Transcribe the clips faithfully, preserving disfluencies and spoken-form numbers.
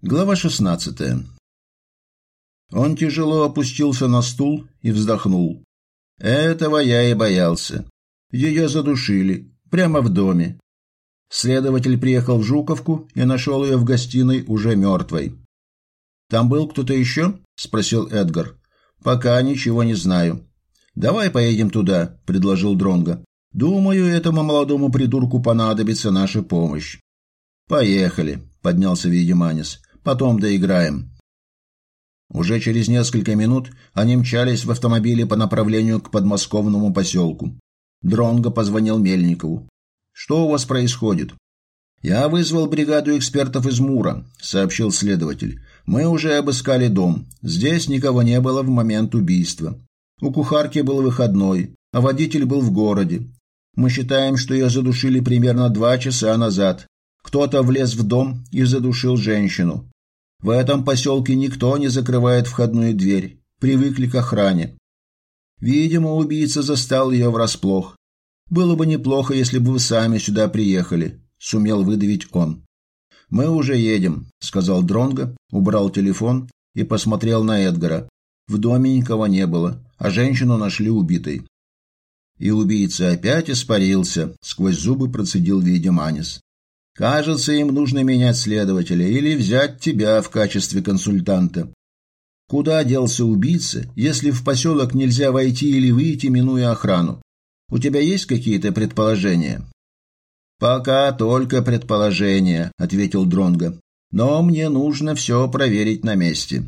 Глава шестнадцатая. Он тяжело опустился на стул и вздохнул. Этого я и боялся. Ее задушили. Прямо в доме. Следователь приехал в Жуковку и нашел ее в гостиной уже мертвой. «Там был кто-то еще?» – спросил Эдгар. «Пока ничего не знаю». «Давай поедем туда», – предложил Дронго. «Думаю, этому молодому придурку понадобится наша помощь». «Поехали», – поднялся Вейдеманис. «Потом доиграем». Уже через несколько минут они мчались в автомобиле по направлению к подмосковному поселку. Дронго позвонил Мельникову. «Что у вас происходит?» «Я вызвал бригаду экспертов из МУРа», — сообщил следователь. «Мы уже обыскали дом. Здесь никого не было в момент убийства. У кухарки был выходной, а водитель был в городе. Мы считаем, что ее задушили примерно два часа назад. Кто-то влез в дом и задушил женщину. В этом поселке никто не закрывает входную дверь. Привыкли к охране. Видимо, убийца застал ее врасплох. Было бы неплохо, если бы вы сами сюда приехали», — сумел выдавить он. «Мы уже едем», — сказал Дронго, убрал телефон и посмотрел на Эдгара. В доме никого не было, а женщину нашли убитой. «И убийца опять испарился», — сквозь зубы процедил Вейдеманис. «Кажется, им нужно менять следователя или взять тебя в качестве консультанта. Куда делся убийца, если в поселок нельзя войти или выйти, минуя охрану? У тебя есть какие-то предположения?» «Пока только предположения», — ответил Дронго. «Но мне нужно все проверить на месте».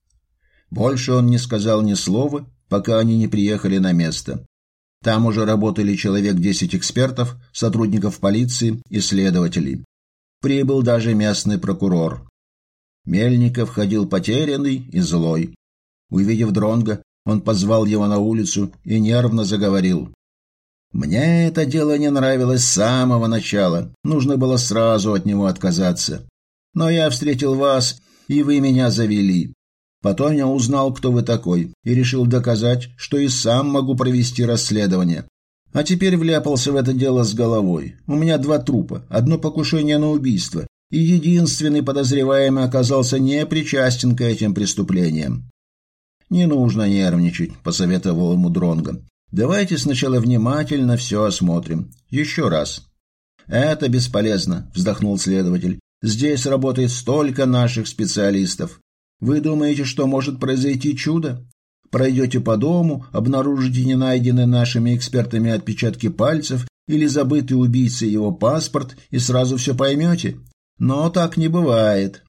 Больше он не сказал ни слова, пока они не приехали на место. Там уже работали человек десять экспертов, сотрудников полиции и следователей. Прибыл даже местный прокурор. Мельников ходил потерянный и злой. Увидев Дронго, он позвал его на улицу и нервно заговорил. «Мне это дело не нравилось с самого начала. Нужно было сразу от него отказаться. Но я встретил вас, и вы меня завели. Потом я узнал, кто вы такой, и решил доказать, что и сам могу провести расследование. А теперь вляпался в это дело с головой. У меня два трупа, одно покушение на убийство, и единственный подозреваемый оказался не причастен к этим преступлениям». «Не нужно нервничать», — посоветовал ему Дронго. «Давайте сначала внимательно все осмотрим. Еще раз». «Это бесполезно», — вздохнул следователь. «Здесь работает столько наших специалистов. Вы думаете, что может произойти чудо? Пройдете по дому, обнаружите не найденные нашими экспертами отпечатки пальцев или забытый убийцей его паспорт и сразу все поймете? Но так не бывает.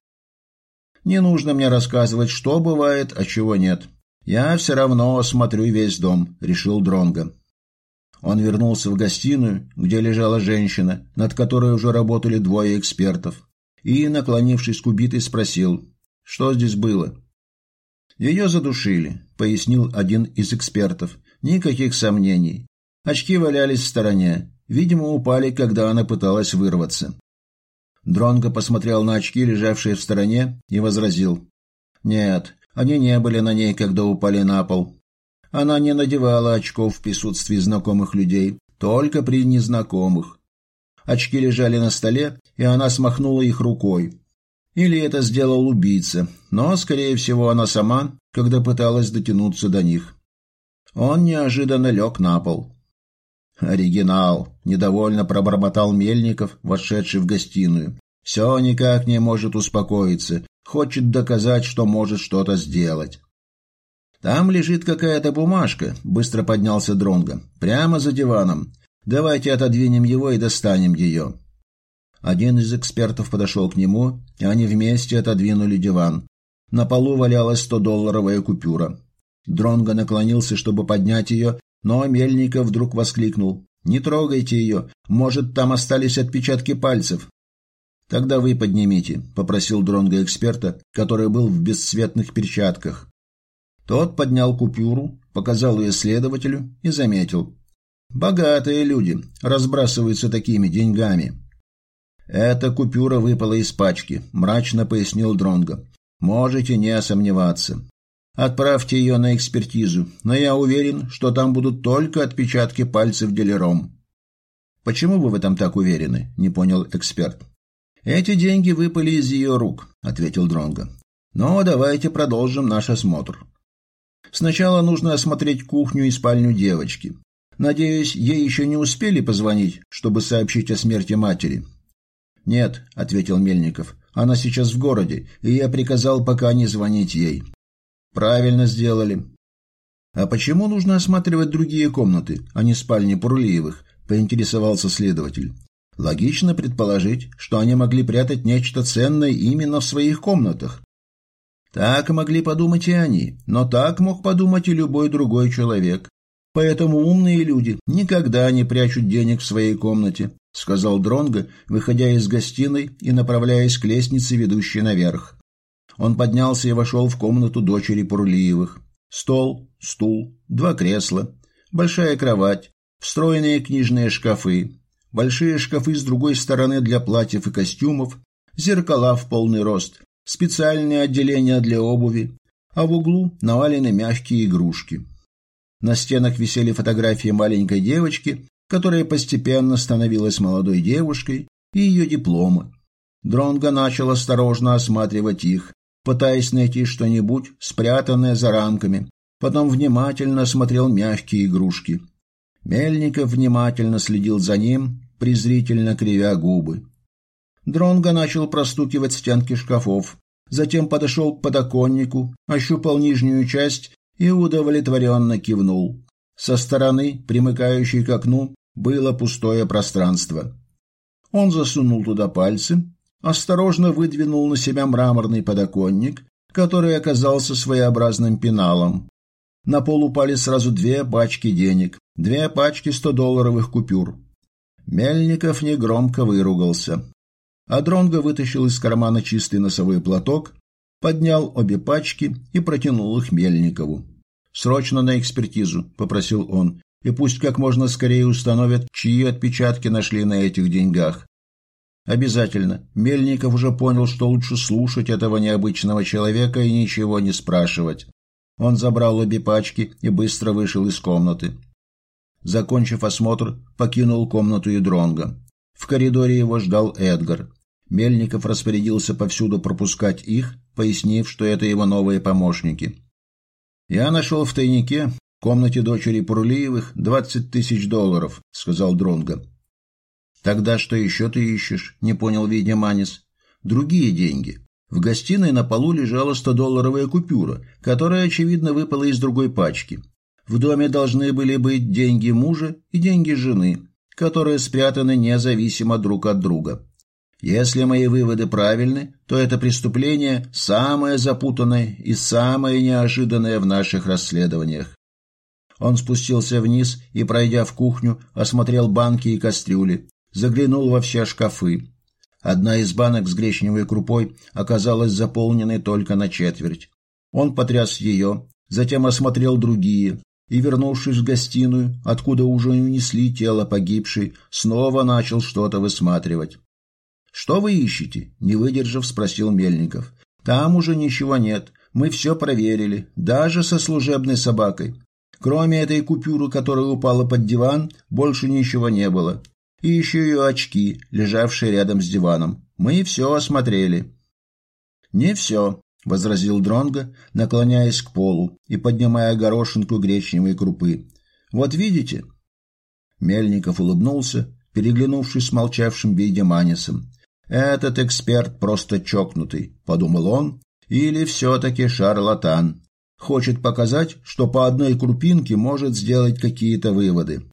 Не нужно мне рассказывать, что бывает, а чего нет. Я все равно осмотрю весь дом», — решил Дронго. Он вернулся в гостиную, где лежала женщина, над которой уже работали двое экспертов, и, наклонившись к убитой, спросил: «Что здесь было?» «Ее задушили», — пояснил один из экспертов. «Никаких сомнений. Очки валялись в стороне. Видимо, упали, когда она пыталась вырваться». Дронго посмотрел на очки, лежавшие в стороне, и возразил: «Нет, они не были на ней, когда упали на пол. Она не надевала очков в присутствии знакомых людей, только при незнакомых. Очки лежали на столе, и она смахнула их рукой. Или это сделал убийца, но, скорее всего, она сама, когда пыталась дотянуться до них. Он неожиданно лег на пол». «Оригинал», — недовольно пробормотал Мельников, вошедший в гостиную. «Все никак не может успокоиться, хочет доказать, что может что-то сделать». «Там лежит какая-то бумажка», — быстро поднялся Дронго. «Прямо за диваном. Давайте отодвинем его и достанем ее». Один из экспертов подошел к нему, и они вместе отодвинули диван. На полу валялась стодолларовая купюра. Дронго наклонился, чтобы поднять ее, но Мельников вдруг воскликнул: «Не трогайте ее, может, там остались отпечатки пальцев». «Тогда вы поднимите», — попросил Дронго эксперта, который был в бесцветных перчатках. Тот поднял купюру, показал ее следователю и заметил: «Богатые люди разбрасываются такими деньгами». «Эта купюра выпала из пачки», — мрачно пояснил Дронго. «Можете не сомневаться. Отправьте ее на экспертизу, но я уверен, что там будут только отпечатки пальцев делером». «Почему вы в этом так уверены?» — не понял эксперт. Эти деньги выпали из ее рук, ответил Дронго. Но давайте продолжим наш осмотр. Сначала нужно осмотреть кухню и спальню девочки. Надеюсь, ей еще не успели позвонить, чтобы сообщить о смерти матери? Нет, ответил Мельников. Она сейчас в городе, и я приказал пока не звонить ей. Правильно сделали. А почему нужно осматривать другие комнаты, а не спальни Пурлиевых? Поинтересовался следователь. Логично предположить, что они могли прятать нечто ценное именно в своих комнатах. Так могли подумать и они, но так мог подумать и любой другой человек. Поэтому умные люди никогда не прячут денег в своей комнате, сказал Дронго, выходя из гостиной и направляясь к лестнице, ведущей наверх. Он поднялся и вошел в комнату дочери Пурлиевых. Стол, стул, два кресла, большая кровать, встроенные книжные шкафы, большие шкафы с другой стороны для платьев и костюмов, зеркала в полный рост, специальные отделения для обуви, а в углу навалены мягкие игрушки. На стенах висели фотографии маленькой девочки, которая постепенно становилась молодой девушкой, и ее дипломы. Дронго начал осторожно осматривать их, пытаясь найти что-нибудь, спрятанное за рамками, потом внимательно осмотрел мягкие игрушки. Мельников внимательно следил за ним, презрительно кривя губы. Дронго начал простукивать стенки шкафов, затем подошел к подоконнику, ощупал нижнюю часть и удовлетворенно кивнул. Со стороны, примыкающей к окну, было пустое пространство. Он засунул туда пальцы, осторожно выдвинул на себя мраморный подоконник, который оказался своеобразным пеналом. На пол упали сразу две пачки денег, две пачки стодолларовых купюр. Мельников негромко выругался. А Дронго вытащил из кармана чистый носовой платок, поднял обе пачки и протянул их Мельникову. «Срочно на экспертизу», — попросил он, — «и пусть как можно скорее установят, чьи отпечатки нашли на этих деньгах». «Обязательно». Мельников уже понял, что лучше слушать этого необычного человека и ничего не спрашивать. Он забрал обе пачки и быстро вышел из комнаты. Закончив осмотр, покинул комнату и Дронго. В коридоре его ждал Эдгар. Мельников распорядился повсюду пропускать их, пояснив, что это его новые помощники. «Я нашел в тайнике, в комнате дочери Пурлиевых, двадцать тысяч долларов», — сказал Дронго. «Тогда что еще ты ищешь?» — не понял Вейдеманис. «Другие деньги. В гостиной на полу лежала стодолларовая купюра, которая, очевидно, выпала из другой пачки. В доме должны были быть деньги мужа и деньги жены, которые спрятаны независимо друг от друга. Если мои выводы правильны, то это преступление самое запутанное и самое неожиданное в наших расследованиях». Он спустился вниз и, пройдя в кухню, осмотрел банки и кастрюли, заглянул во все шкафы. Одна из банок с гречневой крупой оказалась заполненной только на четверть. Он потряс ее, затем осмотрел другие и, вернувшись в гостиную, откуда уже унесли тело погибшей, снова начал что-то высматривать. «Что вы ищете?» – не выдержав, спросил Мельников. «Там уже ничего нет. Мы все проверили, даже со служебной собакой. Кроме этой купюры, которая упала под диван, больше ничего не было. И еще ее очки, лежавшие рядом с диваном. Мы все осмотрели». «Не все», — возразил Дронго, наклоняясь к полу и поднимая горошинку гречневой крупы. «Вот видите?» Мельников улыбнулся, переглянувшись с молчавшим Вейдеманисом. «Этот эксперт просто чокнутый», — подумал он, — «или все-таки шарлатан. Хочет показать, что по одной крупинке может сделать какие-то выводы».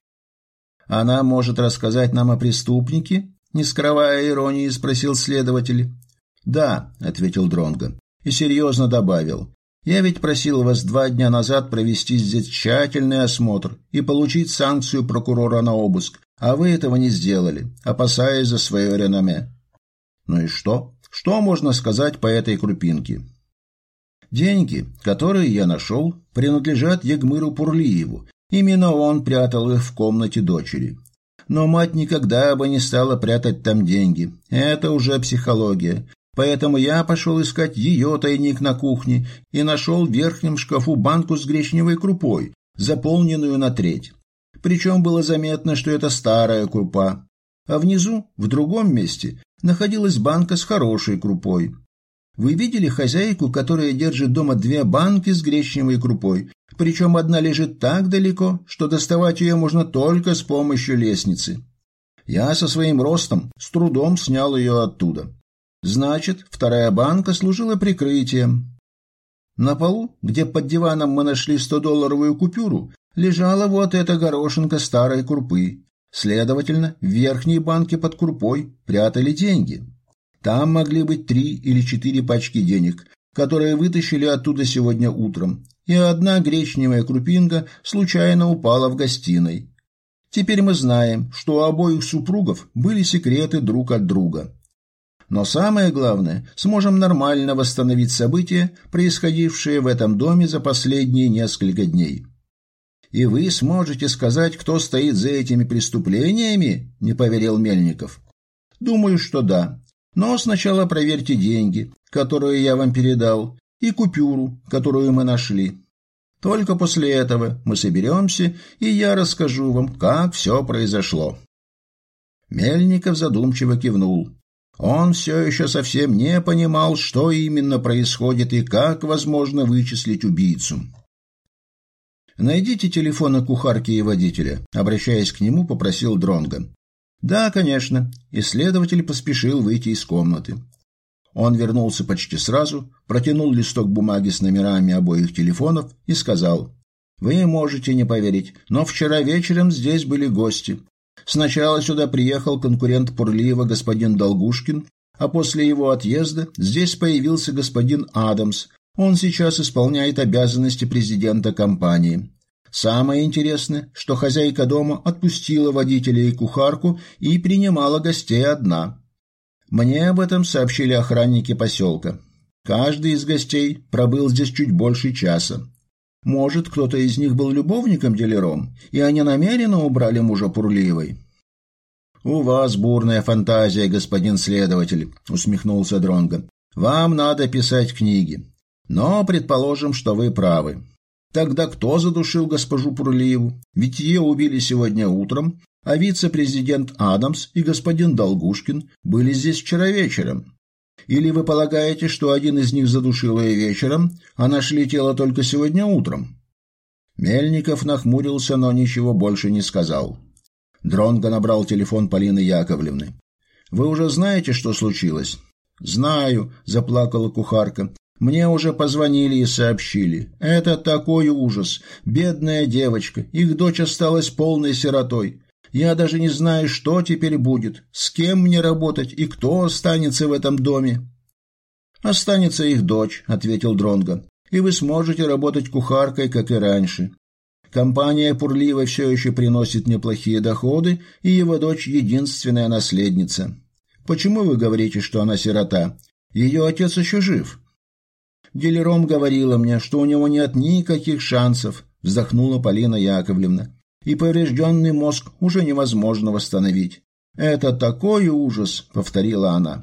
«Она может рассказать нам о преступнике?» — не скрывая иронии, спросил следователь. «Да», — ответил Дронго, и серьезно добавил. «Я ведь просил вас два дня назад провести здесь тщательный осмотр и получить санкцию прокурора на обыск, а вы этого не сделали, опасаясь за свое реноме». «Ну и что? Что можно сказать по этой крупинке?» «Деньги, которые я нашел, принадлежат Егмыру Пурлиеву. Именно он прятал их в комнате дочери. Но мать никогда бы не стала прятать там деньги. Это уже психология. Поэтому я пошел искать ее тайник на кухне и нашел в верхнем шкафу банку с гречневой крупой, заполненную на треть. Причем было заметно, что это старая крупа. А внизу, в другом месте, находилась банка с хорошей крупой. Вы видели хозяйку, которая держит дома две банки с гречневой крупой, причем одна лежит так далеко, что доставать ее можно только с помощью лестницы. Я со своим ростом с трудом снял ее оттуда. Значит, вторая банка служила прикрытием. На полу, где под диваном мы нашли стодолларовую купюру, лежала вот эта горошинка старой крупы. Следовательно, в верхней банке под крупой прятали деньги. Там могли быть три или четыре пачки денег, которые вытащили оттуда сегодня утром, и одна гречневая крупинка случайно упала в гостиной. Теперь мы знаем, что у обоих супругов были секреты друг от друга. Но самое главное, сможем нормально восстановить события, происходившие в этом доме за последние несколько дней. И вы сможете сказать, кто стоит за этими преступлениями? Не поверил Мельников. Думаю, что да. Но сначала проверьте деньги, которые я вам передал, и купюру, которую мы нашли. Только после этого мы соберемся, и я расскажу вам, как все произошло. Мельников задумчиво кивнул. Он все еще совсем не понимал, что именно происходит и как возможно вычислить убийцу. «Найдите телефоны кухарки и водителя», — обращаясь к нему, попросил Дронго. «Да, конечно». Исследователь поспешил выйти из комнаты. Он вернулся почти сразу, протянул листок бумаги с номерами обоих телефонов и сказал: «Вы можете не поверить, но вчера вечером здесь были гости. Сначала сюда приехал конкурент Пурлиева господин Долгушкин, а после его отъезда здесь появился господин Адамс. Он сейчас исполняет обязанности президента компании. Самое интересное, что хозяйка дома отпустила водителя и кухарку и принимала гостей одна. Мне об этом сообщили охранники поселка. Каждый из гостей пробыл здесь чуть больше часа. Может, кто-то из них был любовником-дилером, и они намеренно убрали мужа Пурлиевой?» «У вас бурная фантазия, господин следователь», — усмехнулся Дронго. «Вам надо писать книги. Но предположим, что вы правы. Тогда кто задушил госпожу Пурлиеву? Ведь ее убили сегодня утром, а вице-президент Адамс и господин Долгушкин были здесь вчера вечером. Или вы полагаете, что один из них задушил ее вечером, а нашли тело только сегодня утром?» Мельников нахмурился, но ничего больше не сказал. Дронго набрал телефон Полины Яковлевны. «Вы уже знаете, что случилось?» «Знаю», — заплакала кухарка. «Мне уже позвонили и сообщили. Это такой ужас. Бедная девочка. Их дочь осталась полной сиротой. Я даже не знаю, что теперь будет, с кем мне работать и кто останется в этом доме». «Останется их дочь», — ответил Дронго, «и вы сможете работать кухаркой, как и раньше. Компания Пурлиева все еще приносит неплохие доходы, и его дочь единственная наследница. Почему вы говорите, что она сирота? Ее отец еще жив». «Дилером говорила мне, что у него нет никаких шансов», — вздохнула Полина Яковлевна. «И поврежденный мозг уже невозможно восстановить. Это такой ужас», — повторила она.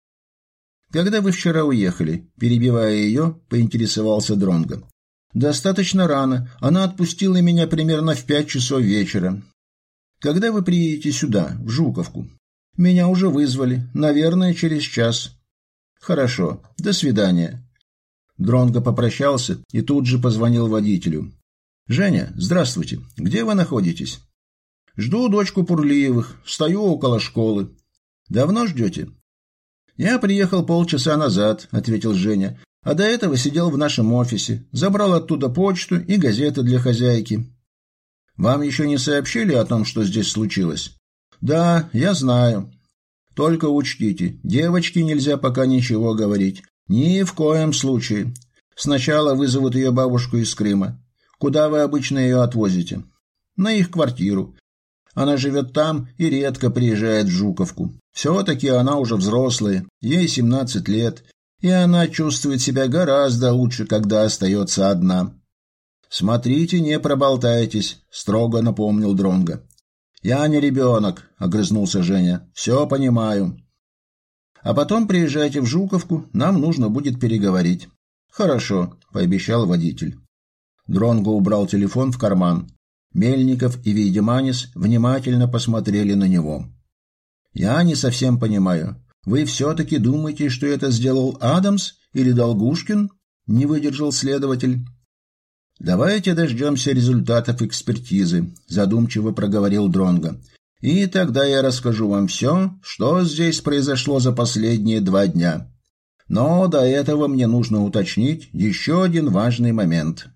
«Когда вы вчера уехали?» — перебивая ее, поинтересовался Дронго. «Достаточно рано. Она отпустила меня примерно в пять часов вечера. Когда вы приедете сюда, в Жуковку?» «Меня уже вызвали. Наверное, через час». «Хорошо. До свидания». Дронго попрощался и тут же позвонил водителю. «Женя, здравствуйте. Где вы находитесь?» «Жду дочку Пурлиевых. Стою около школы». «Давно ждете?» «Я приехал полчаса назад», — ответил Женя. «А до этого сидел в нашем офисе. Забрал оттуда почту и газеты для хозяйки». «Вам еще не сообщили о том, что здесь случилось?» «Да, я знаю. Только учтите, девочке нельзя пока ничего говорить. Ни в коем случае. Сначала вызовут ее бабушку из Крыма. Куда вы обычно ее отвозите?» «На их квартиру. Она живет там и редко приезжает в Жуковку. Все-таки она уже взрослая, ей семнадцать лет, и она чувствует себя гораздо лучше, когда остается одна». «Смотрите, не проболтайтесь», — строго напомнил Дронго. «Я не ребенок», — огрызнулся Женя. «Все понимаю». «А потом приезжайте в Жуковку, нам нужно будет переговорить». «Хорошо», — пообещал водитель. Дронго убрал телефон в карман. Мельников и Вейдеманис внимательно посмотрели на него. «Я не совсем понимаю. Вы все-таки думаете, что это сделал Адамс или Долгушкин? Не выдержал следователь. Давайте дождемся результатов экспертизы, задумчиво проговорил Дронго. И тогда я расскажу вам все, что здесь произошло за последние два дня. Но до этого мне нужно уточнить еще один важный момент.